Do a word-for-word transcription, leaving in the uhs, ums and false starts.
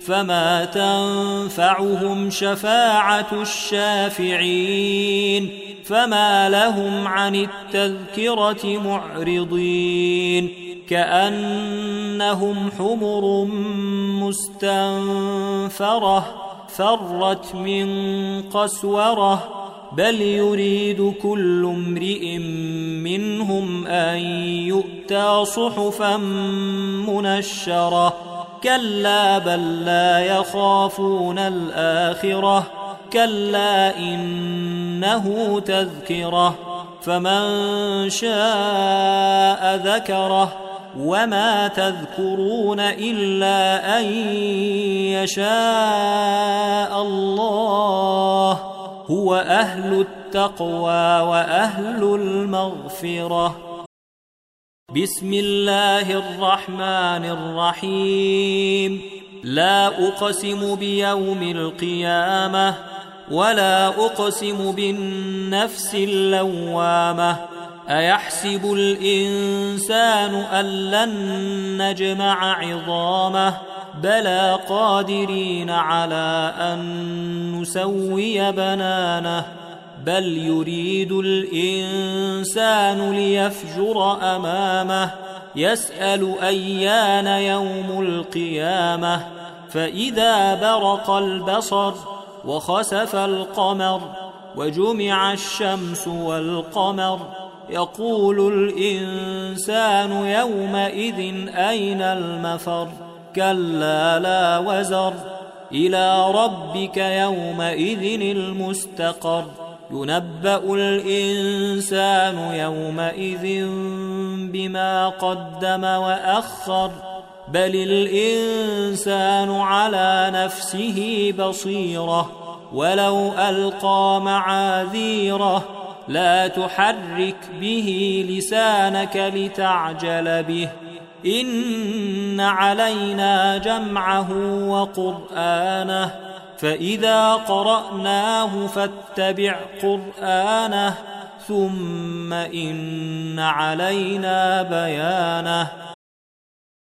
فما تنفعهم شفاعة الشافعين فما لهم عن التذكرة معرضين كأنهم حمر مستنفرة فرت من قسورة بل يريد كل امرئ منهم أن يؤتى صحفا منشرة كلا بل لا يخافون الآخرة كلا إنه تذكرة فمن شاء ذكره وما تذكرون إلا أن يشاء الله هو أهل التقوى وأهل المغفرة. بسم الله الرحمن الرحيم. لا أقسم بيوم القيامة ولا أقسم بالنفس اللوامة أيحسب الإنسان أن لن نجمع عظامه بلى قادرين على أن نسوي بنانه بل يريد الإنسان ليفجر أمامه يسأل أيان يوم القيامة فإذا برق البصر وخسف القمر وجمع الشمس والقمر يقول الإنسان يومئذ أين المفر كلا لا وزر إلى ربك يومئذ المستقر ينبأ الإنسان يومئذ بما قدم وأخر بل الإنسان على نفسه بصيرة ولو ألقى معاذيره لا تحرك به لسانك لتعجل به إن علينا جمعه وقرآنه فإذا قرأناه فاتبع قرآنه ثم إن علينا بيانه